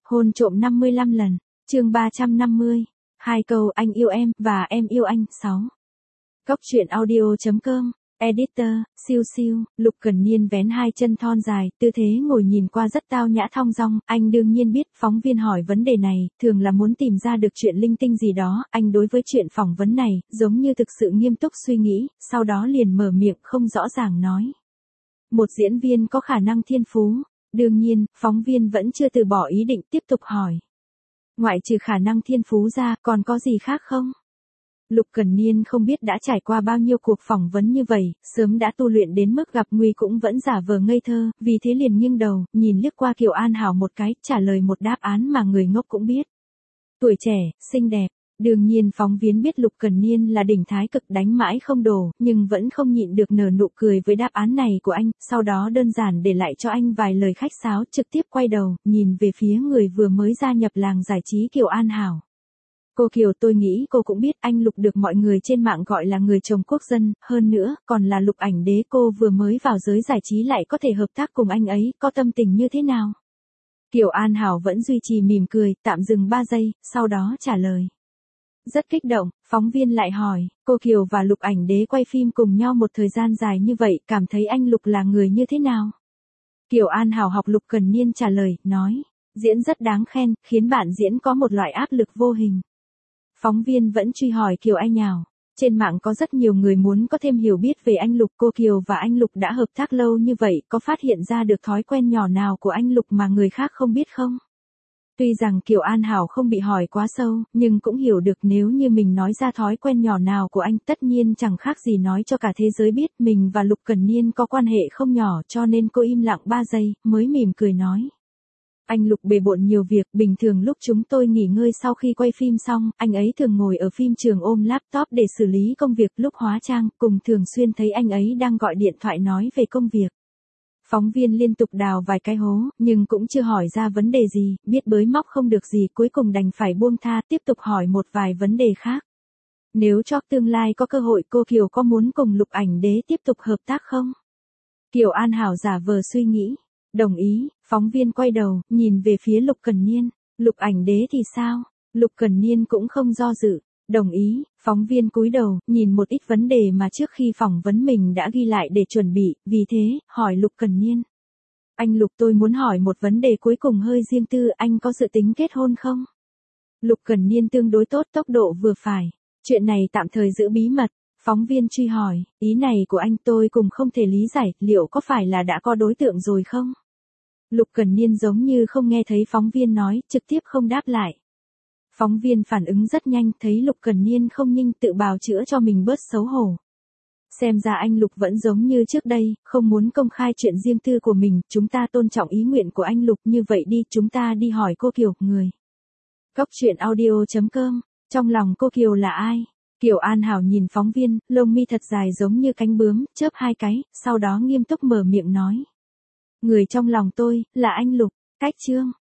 Hôn trộm 55 lần, chương 350, hai câu anh yêu em và em yêu anh. 6. Góc truyện audio.com, editor, siêu siêu. Lục Cần Niên vén hai chân thon dài, tư thế ngồi nhìn qua rất tao nhã thong dong. Anh đương nhiên biết phóng viên hỏi vấn đề này, thường là muốn tìm ra được chuyện linh tinh gì đó. Anh đối với chuyện phỏng vấn này, giống như thực sự nghiêm túc suy nghĩ, sau đó liền mở miệng không rõ ràng nói. Một diễn viên có khả năng thiên phú. Đương nhiên, phóng viên vẫn chưa từ bỏ ý định tiếp tục hỏi. Ngoại trừ khả năng thiên phú ra, còn có gì khác không? Lục Cần Niên không biết đã trải qua bao nhiêu cuộc phỏng vấn như vậy, sớm đã tu luyện đến mức gặp nguy cũng vẫn giả vờ ngây thơ, vì thế liền nghiêng đầu, nhìn liếc qua Kiều An Hảo một cái, trả lời một đáp án mà người ngốc cũng biết. Tuổi trẻ, xinh đẹp. Đương nhiên phóng viên biết Lục Cần Niên là đỉnh thái cực đánh mãi không đổ, nhưng vẫn không nhịn được nở nụ cười với đáp án này của anh, sau đó đơn giản để lại cho anh vài lời khách sáo, trực tiếp quay đầu, nhìn về phía người vừa mới gia nhập làng giải trí Kiều An Hảo. Cô Kiều, tôi nghĩ cô cũng biết anh Lục được mọi người trên mạng gọi là người chồng quốc dân, hơn nữa, còn là Lục ảnh đế. Cô vừa mới vào giới giải trí lại có thể hợp tác cùng anh ấy, có tâm tình như thế nào? Kiều An Hảo vẫn duy trì mỉm cười, tạm dừng 3 giây, sau đó trả lời. Rất kích động, phóng viên lại hỏi, cô Kiều và Lục ảnh đế quay phim cùng nhau một thời gian dài như vậy, cảm thấy anh Lục là người như thế nào? Kiều An Hảo học Lục Cần Niên trả lời, nói, diễn rất đáng khen, khiến bạn diễn có một loại áp lực vô hình. Phóng viên vẫn truy hỏi Kiều Anh Hảo. Trên mạng có rất nhiều người muốn có thêm hiểu biết về anh Lục. Cô Kiều và anh Lục đã hợp tác lâu như vậy, có phát hiện ra được thói quen nhỏ nào của anh Lục mà người khác không biết không? Tuy rằng Kiều An Hảo không bị hỏi quá sâu, nhưng cũng hiểu được nếu như mình nói ra thói quen nhỏ nào của anh, tất nhiên chẳng khác gì nói cho cả thế giới biết mình và Lục Cần Niên có quan hệ không nhỏ, cho nên cô im lặng 3 giây, mới mỉm cười nói. Anh Lục bề bộn nhiều việc, bình thường lúc chúng tôi nghỉ ngơi sau khi quay phim xong, anh ấy thường ngồi ở phim trường ôm laptop để xử lý công việc. Lúc hóa trang, cùng thường xuyên thấy anh ấy đang gọi điện thoại nói về công việc. Phóng viên liên tục đào vài cái hố, nhưng cũng chưa hỏi ra vấn đề gì, biết bới móc không được gì, cuối cùng đành phải buông tha, tiếp tục hỏi một vài vấn đề khác. Nếu cho tương lai có cơ hội, cô Kiều có muốn cùng Lục ảnh đế tiếp tục hợp tác không? Kiều An Hảo giả vờ suy nghĩ. Đồng ý. Phóng viên quay đầu, nhìn về phía Lục Cần Niên. Lục ảnh đế thì sao? Lục Cần Niên cũng không do dự. Đồng ý. Phóng viên cúi đầu, nhìn một ít vấn đề mà trước khi phỏng vấn mình đã ghi lại để chuẩn bị, vì thế, hỏi Lục Cần Niên. Anh Lục, tôi muốn hỏi một vấn đề cuối cùng hơi riêng tư, anh có dự tính kết hôn không? Lục Cần Niên tương đối tốt, tốc độ vừa phải. Chuyện này tạm thời giữ bí mật. Phóng viên truy hỏi, ý này của anh tôi cũng không thể lý giải, liệu có phải là đã có đối tượng rồi không? Lục Cần Niên giống như không nghe thấy phóng viên nói, trực tiếp không đáp lại. Phóng viên phản ứng rất nhanh, thấy Lục Cần Niên không nhanh tự bào chữa cho mình bớt xấu hổ. Xem ra anh Lục vẫn giống như trước đây, không muốn công khai chuyện riêng tư của mình, chúng ta tôn trọng ý nguyện của anh Lục. Như vậy đi, chúng ta đi hỏi cô Kiều, người. Góc truyện audio.com, trong lòng cô Kiều là ai? Kiều An Hảo nhìn phóng viên, lông mi thật dài giống như cánh bướm, chớp hai cái, sau đó nghiêm túc mở miệng nói. Người trong lòng tôi, là anh Lục. Cách chương.